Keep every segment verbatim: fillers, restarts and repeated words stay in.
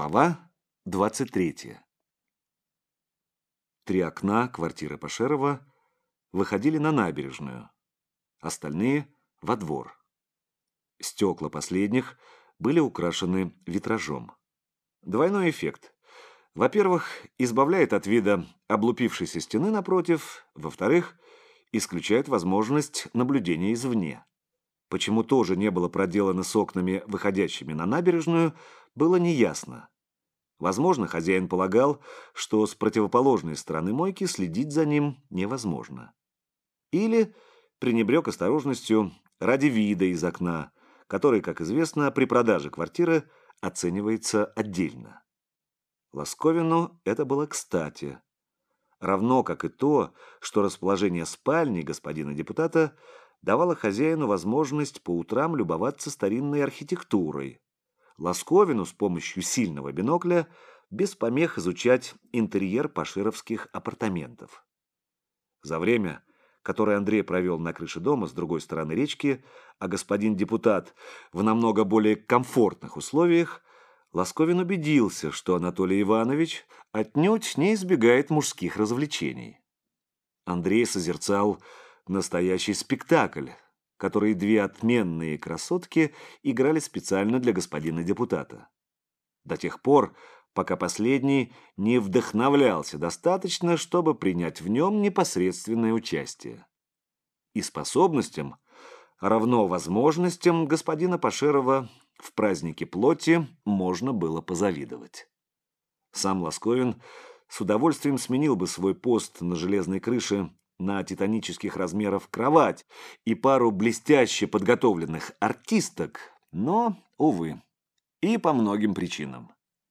Глава двадцать третья. Три окна квартиры Пашерова выходили на набережную, остальные — во двор. Стекла последних были украшены витражом. Двойной эффект. Во-первых, избавляет от вида облупившейся стены напротив, во-вторых, исключает возможность наблюдения извне. Почему тоже не было проделано с окнами, выходящими на набережную, было неясно. Возможно, хозяин полагал, что с противоположной стороны мойки следить за ним невозможно. Или пренебрег осторожностью ради вида из окна, который, как известно, при продаже квартиры оценивается отдельно. Лосковину это было кстати. Равно как и то, что расположение спальни господина депутата давало хозяину возможность по утрам любоваться старинной архитектурой. Лосковину с помощью сильного бинокля без помех изучать интерьер пашеровских апартаментов. За время, которое Андрей провел на крыше дома с другой стороны речки, а господин депутат в намного более комфортных условиях, Лосковин убедился, что Анатолий Иванович отнюдь не избегает мужских развлечений. Андрей созерцал настоящий спектакль, который две отменные красотки играли специально для господина депутата. До тех пор, пока последний не вдохновлялся достаточно, чтобы принять в нем непосредственное участие. И способностям, равно возможностям господина Пашерова в празднике плоти можно было позавидовать. Сам Лосковин с удовольствием сменил бы свой пост на железной крыше на титанических размеров кровать и пару блестяще подготовленных артисток, но, увы, и по многим причинам.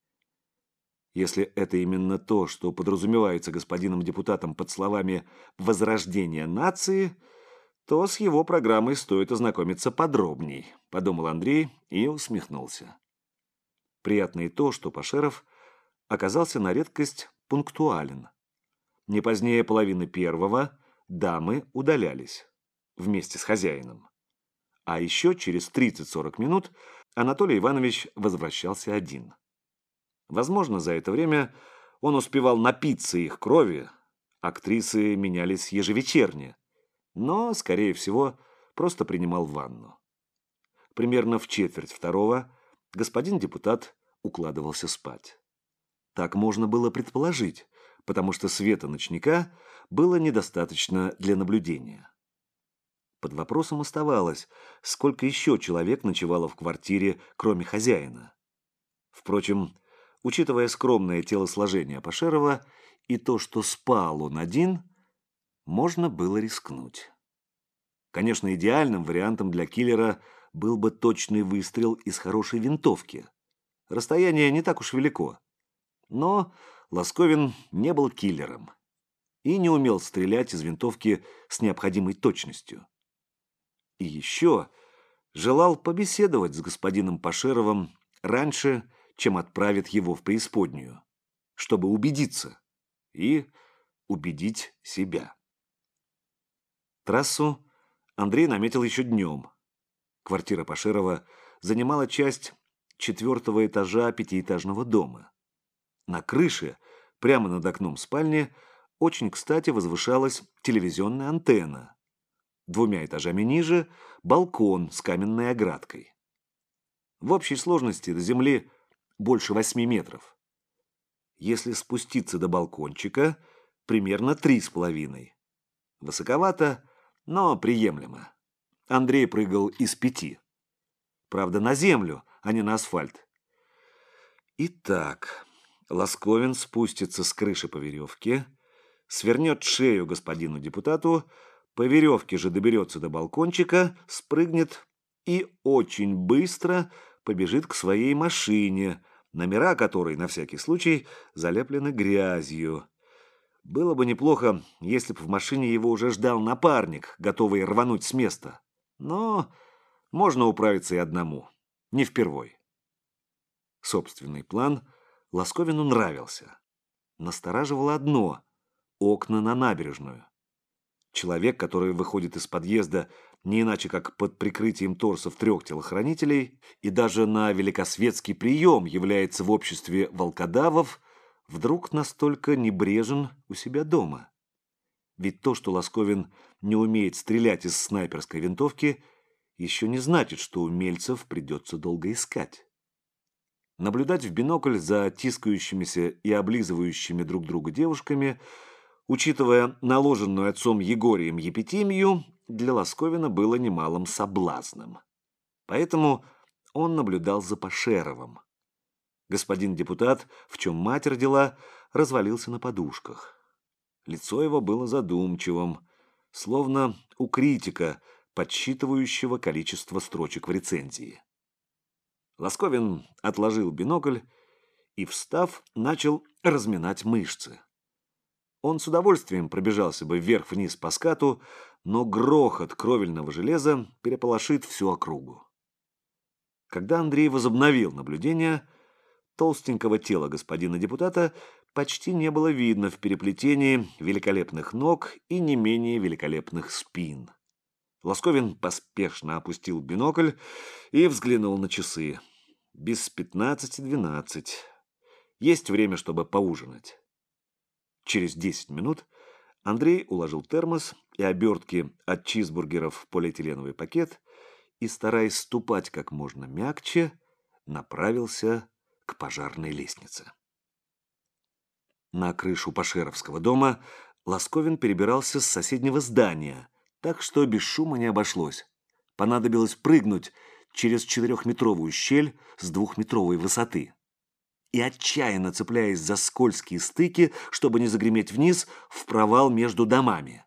Если это именно то, что подразумевается господином депутатом под словами «возрождение нации», то с его программой стоит ознакомиться подробней, подумал Андрей и усмехнулся. Приятно и то, что Пашеров оказался на редкость пунктуален. Не позднее половины первого дамы удалялись вместе с хозяином. А еще через тридцать-сорок минут Анатолий Иванович возвращался один. Возможно, за это время он успевал напиться их крови, актрисы менялись ежевечерне, но, скорее всего, просто принимал ванну. Примерно в четверть второго господин депутат укладывался спать. Так можно было предположить, потому что света ночника было недостаточно для наблюдения. Под вопросом оставалось, сколько еще человек ночевало в квартире, кроме хозяина. Впрочем, учитывая скромное телосложение Пашерова и то, что спал он один, можно было рискнуть. Конечно, идеальным вариантом для киллера был бы точный выстрел из хорошей винтовки. Расстояние не так уж велико. Но Лосковин не был киллером и не умел стрелять из винтовки с необходимой точностью. И еще желал побеседовать с господином Пашеровым раньше, чем отправит его в преисподнюю, чтобы убедиться и убедить себя. Трассу Андрей наметил еще днем. Квартира Пашерова занимала часть четвертого этажа пятиэтажного дома. На крыше, прямо над окном спальни, очень кстати возвышалась телевизионная антенна. Двумя этажами ниже – балкон с каменной оградкой. В общей сложности до земли больше восьми метров. Если спуститься до балкончика, примерно три с половиной. Высоковато, но приемлемо. Андрей прыгал из пяти. Правда, на землю, а не на асфальт. Итак, Лосковин спустится с крыши по веревке, свернет шею господину депутату, по веревке же доберется до балкончика, спрыгнет и очень быстро побежит к своей машине, номера которой, на всякий случай, залеплены грязью. Было бы неплохо, если бы в машине его уже ждал напарник, готовый рвануть с места. Но можно управиться и одному, не впервой. Собственный план Лосковину нравился. Настораживало одно – окна на набережную. Человек, который выходит из подъезда не иначе как под прикрытием торсов трех телохранителей, и даже на великосветский прием является в обществе волкодавов, вдруг настолько небрежен у себя дома. Ведь то, что Лосковин не умеет стрелять из снайперской винтовки, еще не значит, что умельцев придется долго искать. Наблюдать в бинокль за тискающимися и облизывающими друг друга девушками, учитывая наложенную отцом Егорием епитимию, для Лосковина было немалым соблазном. Поэтому он наблюдал за Пашеровым. Господин депутат, в чем мать родила, развалился на подушках. Лицо его было задумчивым, словно у критика, подсчитывающего количество строчек в рецензии. Лосковин отложил бинокль и, встав, начал разминать мышцы. Он с удовольствием пробежался бы вверх-вниз по скату, но грохот кровельного железа переполошит всю округу. Когда Андрей возобновил наблюдение, толстенького тела господина депутата почти не было видно в переплетении великолепных ног и не менее великолепных спин. Лосковин поспешно опустил бинокль и взглянул на часы. Без пятнадцати двенадцать. Есть время, чтобы поужинать. Через десять минут Андрей уложил термос и обертки от чизбургеров в полиэтиленовый пакет и, стараясь ступать как можно мягче, направился к пожарной лестнице. На крышу Пашеровского дома Лосковин перебирался с соседнего здания, так что без шума не обошлось. Понадобилось прыгнуть через четырехметровую щель с двухметровой высоты. И, отчаянно цепляясь за скользкие стыки, чтобы не загреметь вниз, в провал между домами.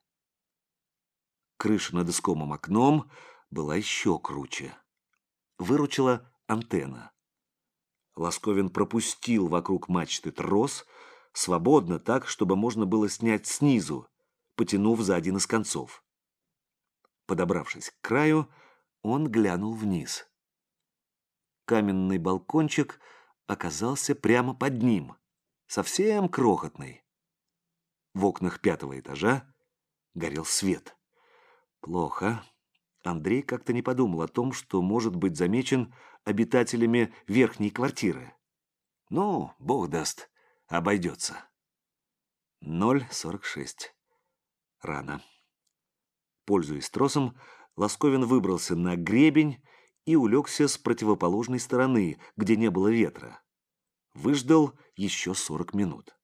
Крыша над искомым окном была еще круче. Выручила антенна. Лосковин пропустил вокруг мачты трос, свободно так, чтобы можно было снять снизу, потянув за один из концов. Подобравшись к краю, он глянул вниз. Каменный балкончик оказался прямо под ним, совсем крохотный. В окнах пятого этажа горел свет. Плохо. Андрей как-то не подумал о том, что может быть замечен обитателями верхней квартиры. Ну, бог даст, обойдется. ноль сорок шесть. Рано. Пользуясь тросом, Лосковин выбрался на гребень и улегся с противоположной стороны, где не было ветра. Выждал еще сорок минут.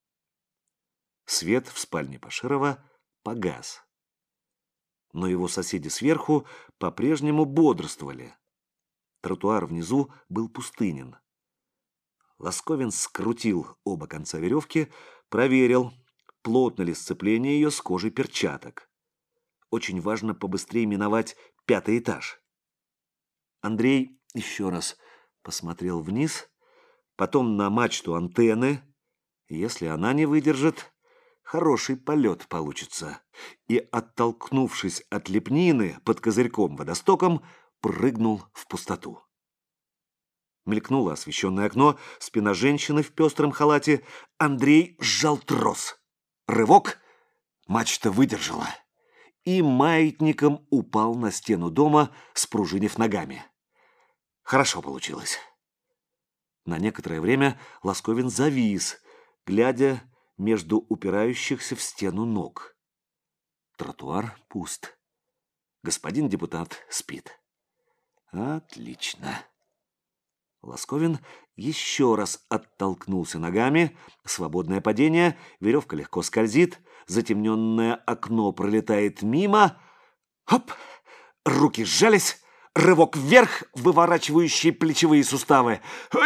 Свет в спальне Пашерова погас. Но его соседи сверху по-прежнему бодрствовали. Тротуар внизу был пустынен. Лосковин скрутил оба конца веревки, проверил, плотно ли сцепление ее с кожей перчаток. Очень важно побыстрее миновать пятый этаж. Андрей еще раз посмотрел вниз, потом на мачту антенны. Если она не выдержит, хороший полет получится. И, оттолкнувшись от лепнины под козырьком-водостоком, прыгнул в пустоту. Мелькнуло освещенное окно, спина женщины в пестром халате. Андрей сжал трос. Рывок, мачта выдержала. И маятником упал на стену дома, спружинив ногами. Хорошо получилось. На некоторое время Лосковин завис, глядя между упирающихся в стену ног. Тротуар пуст. Господин депутат спит. Отлично. Лосковин еще раз оттолкнулся ногами. Свободное падение, веревка легко скользит, затемненное окно пролетает мимо. Хоп! Руки сжались. Рывок вверх, выворачивающий плечевые суставы.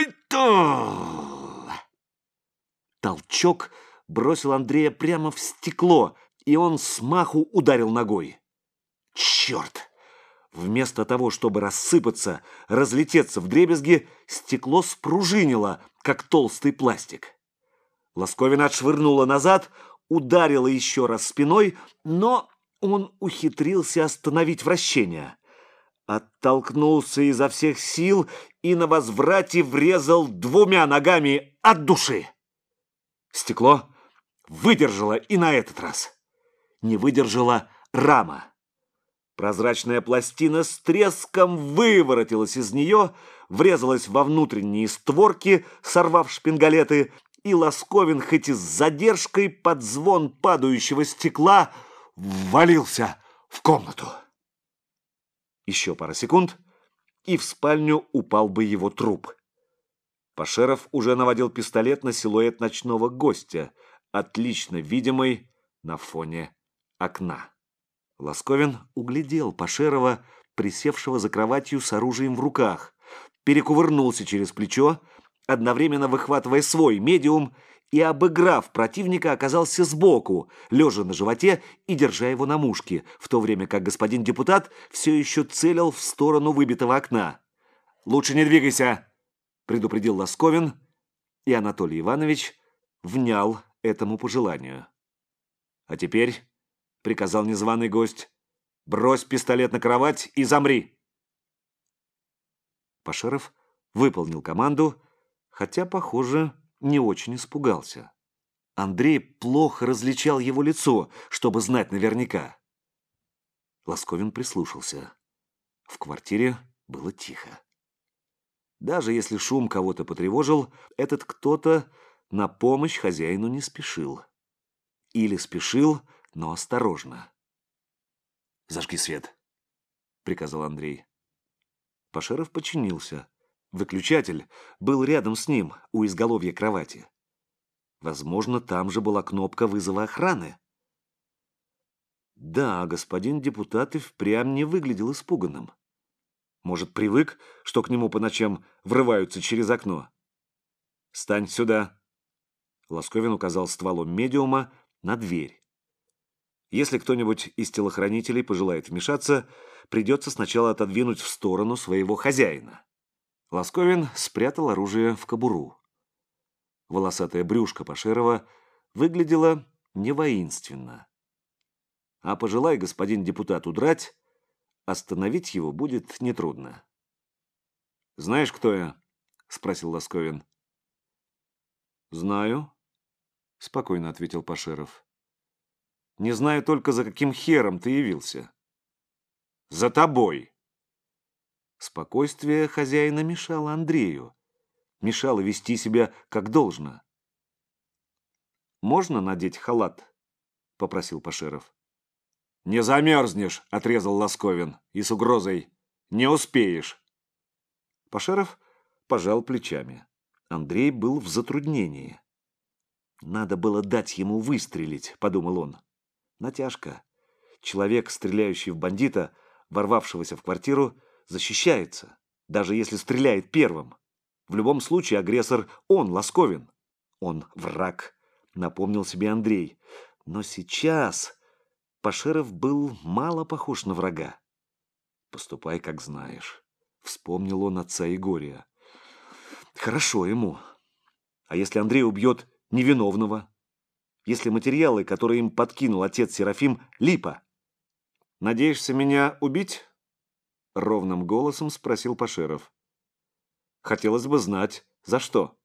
Толчок бросил Андрея прямо в стекло, и он с маху ударил ногой. Черт! Вместо того, чтобы рассыпаться, разлететься вдребезги, стекло спружинило, как толстый пластик. Лосковина отшвырнула назад, ударила еще раз спиной, но он ухитрился остановить вращение. Оттолкнулся изо всех сил и на возврате врезал двумя ногами от души. Стекло выдержало и на этот раз. Не выдержала рама. Прозрачная пластина с треском выворотилась из нее, врезалась во внутренние створки, сорвав шпингалеты, и Лосковин, хоть и с задержкой, под звон падающего стекла, ввалился в комнату. Еще пара секунд, и в спальню упал бы его труп. Пашеров уже наводил пистолет на силуэт ночного гостя, отлично видимый на фоне окна. Лосковин углядел Пашерова, присевшего за кроватью с оружием в руках, перекувырнулся через плечо, одновременно выхватывая свой медиум, и, обыграв противника, оказался сбоку, лежа на животе и держа его на мушке, в то время как господин депутат все еще целил в сторону выбитого окна. «Лучше не двигайся!» — предупредил Лосковин, и Анатолий Иванович внял этому пожеланию. «А теперь, — приказал незваный гость, — брось пистолет на кровать и замри!» Пашеров выполнил команду, хотя, похоже, не очень испугался. Андрей плохо различал его лицо, чтобы знать наверняка. Лосковин прислушался. В квартире было тихо. Даже если шум кого-то потревожил, этот кто-то на помощь хозяину не спешил. Или спешил, но осторожно. «Зажги свет», — приказал Андрей. Пашеров подчинился. Выключатель был рядом с ним, у изголовья кровати. Возможно, там же была кнопка вызова охраны. Да, господин депутат и впрямь не выглядел испуганным. Может, привык, что к нему по ночам врываются через окно? «Стань сюда!» Лосковин указал стволом медиума на дверь. Если кто-нибудь из телохранителей пожелает вмешаться, придется сначала отодвинуть в сторону своего хозяина. Лосковин спрятал оружие в кобуру. Волосатое брюшко Пашерова выглядело не воинственно. А пожелай господин депутат удрать, остановить его будет нетрудно. «Знаешь, кто я?» — спросил Лосковин. «Знаю», — спокойно ответил Пашеров. «Не знаю только, за каким хером ты явился». «За тобой!» Спокойствие хозяина мешало Андрею, мешало вести себя как должно. «Можно надеть халат?» — попросил Пашеров. «Не замерзнешь!» — отрезал Лосковин и с угрозой. «Не успеешь!» Пашеров пожал плечами. Андрей был в затруднении. «Надо было дать ему выстрелить», — подумал он. Натяжка. Человек, стреляющий в бандита, ворвавшегося в квартиру, защищается, даже если стреляет первым. В любом случае агрессор он, Лосковин. Он враг, напомнил себе Андрей. Но сейчас Пашеров был мало похож на врага. «Поступай, как знаешь», — вспомнил он отца Егория. «Хорошо ему. А если Андрей убьет невиновного? Если материалы, которые им подкинул отец Серафим, липа? Надеешься меня убить?» — ровным голосом спросил Пашеров. «Хотелось бы знать, за что».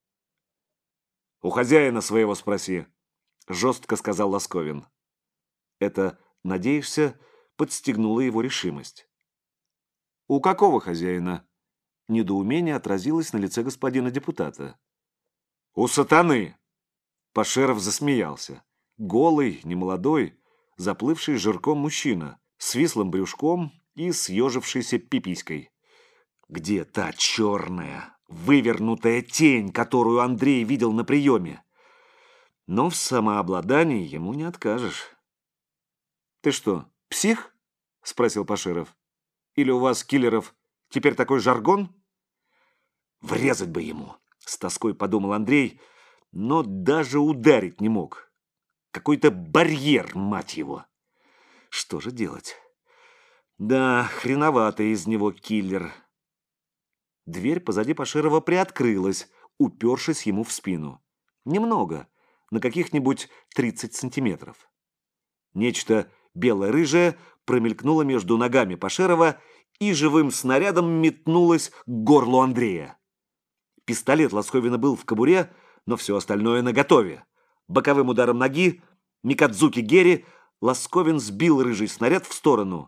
«У хозяина своего спроси», — жестко сказал Лосковин. Это «надеешься» подстегнуло его решимость. «У какого хозяина?» Недоумение отразилось на лице господина депутата. «У сатаны!» Пашеров засмеялся. Голый, немолодой, заплывший жирком мужчина, с вислым брюшком и съежившейся пиписькой. Где та черная, вывернутая тень, которую Андрей видел на приеме? Но в самообладании ему не откажешь. «Ты что, псих?» — спросил Пашеров. «Или у вас, киллеров, теперь такой жаргон?» «Врезать бы ему!» — с тоской подумал Андрей, но даже ударить не мог. Какой-то барьер, мать его. Что же делать? Да, хреноватый из него киллер. Дверь позади Пашерова приоткрылась, упершись ему в спину. Немного, на каких-нибудь тридцать сантиметров. Нечто бело-рыжее промелькнуло между ногами Пашерова и живым снарядом метнулось к горлу Андрея. Пистолет Лосковина был в кобуре, но все остальное наготове. Боковым ударом ноги Микадзуки Гери Лосковин сбил рыжий снаряд в сторону.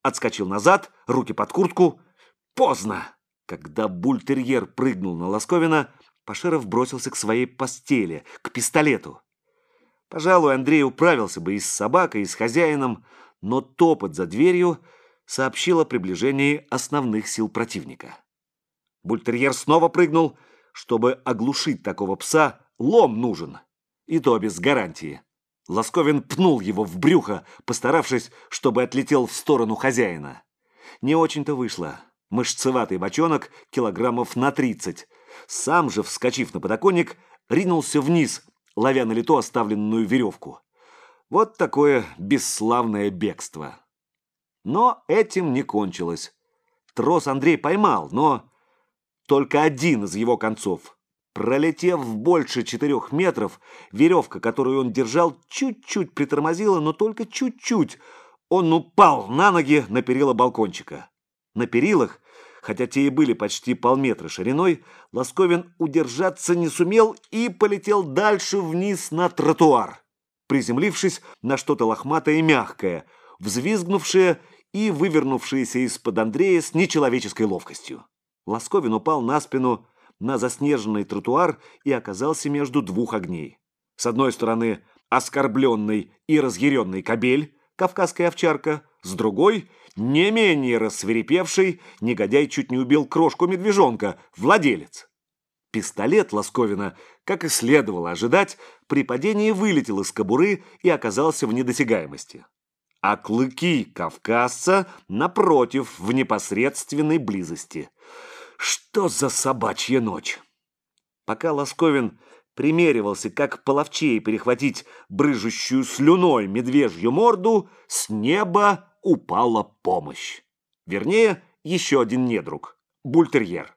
отскочил назад, руки под куртку. Поздно! Когда бультерьер прыгнул на Лосковина, Пашеров бросился к своей постели, к пистолету. Пожалуй, Андрей управился бы и с собакой, и с хозяином, но топот за дверью сообщил о приближении основных сил противника. Бультерьер снова прыгнул. Чтобы оглушить такого пса, лом нужен, и то без гарантии. Лосковин пнул его в брюхо, постаравшись, чтобы отлетел в сторону хозяина. Не очень-то вышло. Мышцеватый бочонок килограммов на тридцать. Сам же, вскочив на подоконник, ринулся вниз, ловя на лету оставленную веревку. Вот такое бесславное бегство. Но этим не кончилось. Трос Андрей поймал, но только один из его концов. Пролетев больше четырех метров, веревка, которую он держал, чуть-чуть притормозила, но только чуть-чуть. Он упал на ноги на перила балкончика. На перилах, хотя те и были почти полметра шириной, Лосковин удержаться не сумел и полетел дальше вниз на тротуар, приземлившись на что-то лохматое и мягкое, взвизгнувшее и вывернувшееся из-под Андрея с нечеловеческой ловкостью. Лосковин упал на спину на заснеженный тротуар и оказался между двух огней. С одной стороны оскорбленный и разъяренный кобель, кавказская овчарка, с другой не менее рассвирепевший негодяй чуть не убил крошку-медвежонка, владелец. Пистолет Лосковина, как и следовало ожидать, при падении вылетел из кобуры и оказался в недосягаемости. А клыки кавказца, напротив, в непосредственной близости. Что за собачья ночь? Пока Лосковин примеривался, как половчее перехватить брыжущую слюной медвежью морду, с неба упала помощь. Вернее, еще один недруг – бультерьер.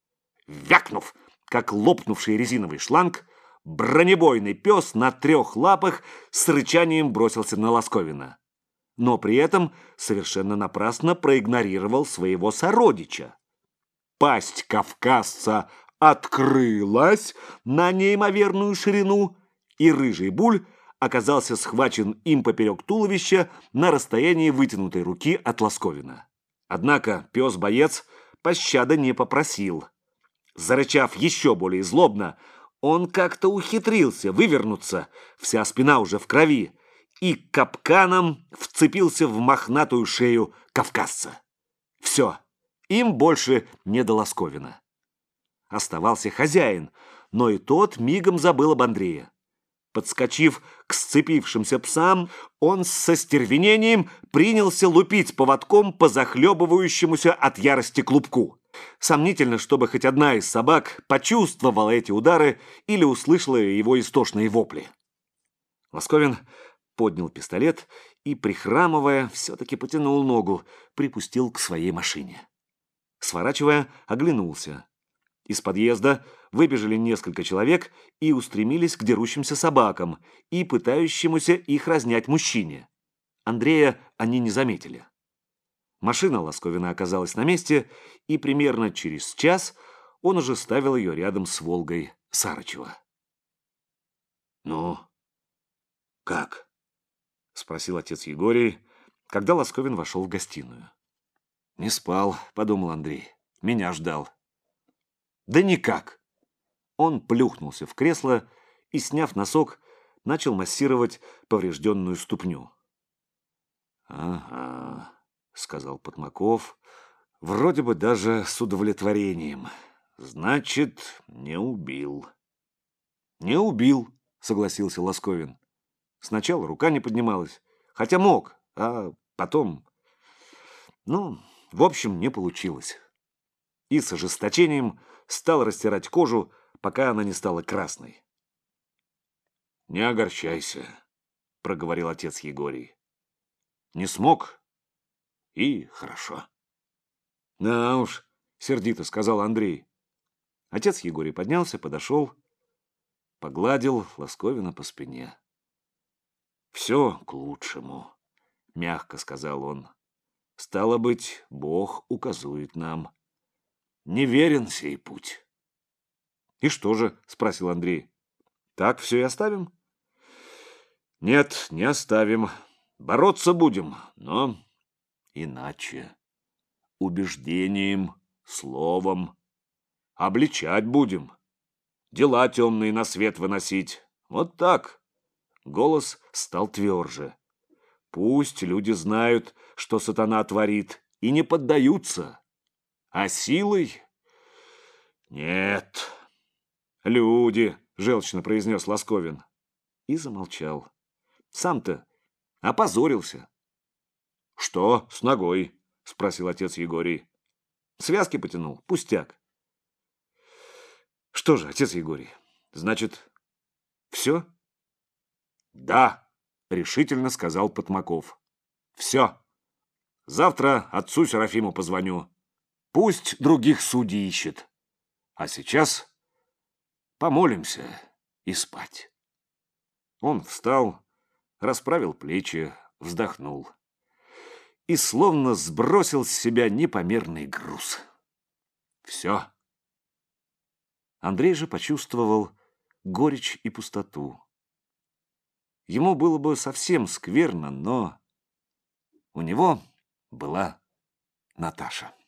Вякнув, как лопнувший резиновый шланг, бронебойный пес на трех лапах с рычанием бросился на Лосковина. Но при этом совершенно напрасно проигнорировал своего сородича. Пасть кавказца открылась на неимоверную ширину, и рыжий буль оказался схвачен им поперек туловища на расстоянии вытянутой руки от Лосковина. Однако пес-боец пощады не попросил. Зарычав еще более злобно, он как-то ухитрился вывернуться, вся спина уже в крови, и капканом вцепился в мохнатую шею кавказца. Все. Им больше не до Лосковина. Оставался хозяин, но и тот мигом забыл об Андрее. Подскочив к сцепившимся псам, он с остервенением принялся лупить поводком по захлебывающемуся от ярости клубку. Сомнительно, чтобы хоть одна из собак почувствовала эти удары или услышала его истошные вопли. Лосковин поднял пистолет и, прихрамывая, все-таки потянул ногу, припустил к своей машине. Сворачивая, оглянулся. Из подъезда выбежали несколько человек и устремились к дерущимся собакам и пытающемуся их разнять мужчине. Андрея они не заметили. Машина Лосковина оказалась на месте, и примерно через час он уже ставил ее рядом с «Волгой» Сарычева. «Ну, как?» — спросил отец Егорий, когда Лосковин вошел в гостиную. «Не спал», — подумал Андрей. «Меня ждал». «Да никак». Он плюхнулся в кресло и, сняв носок, начал массировать поврежденную ступню. «Ага», — сказал Потмаков, вроде бы даже с удовлетворением. «Значит, не убил». «Не убил», — согласился Лосковин. Сначала рука не поднималась, хотя мог, а потом... Ну, в общем, не получилось. И с ожесточением стал растирать кожу, пока она не стала красной. «Не огорчайся», — проговорил отец Егорий. «Не смог, и хорошо». «Да уж», — сердито сказал Андрей. Отец Егорий поднялся, подошел, погладил Лосковина по спине. «Все к лучшему», — мягко сказал он. «Стало быть, Бог указует нам. Неверен сей путь». «И что же?» — спросил Андрей. «Так все и оставим?» «Нет, не оставим. Бороться будем, но иначе. Убеждением, словом. Обличать будем. Дела темные на свет выносить. Вот так. Голос стал тверже. Пусть люди знают, что сатана творит, и не поддаются. А силой? Нет. Люди, желчно произнес Лосковин. И замолчал. Сам-то опозорился. Что с ногой? Спросил отец Егорий. Связки потянул, пустяк. Что же, отец Егорий, значит, все? Да, решительно сказал Потмаков. Все. Завтра отцу Серафиму позвоню. Пусть других судей ищет. А сейчас помолимся и спать. Он встал, расправил плечи, вздохнул. И словно сбросил с себя непомерный груз. Все. Андрей же почувствовал горечь и пустоту. Ему было бы совсем скверно, но у него была Наташа.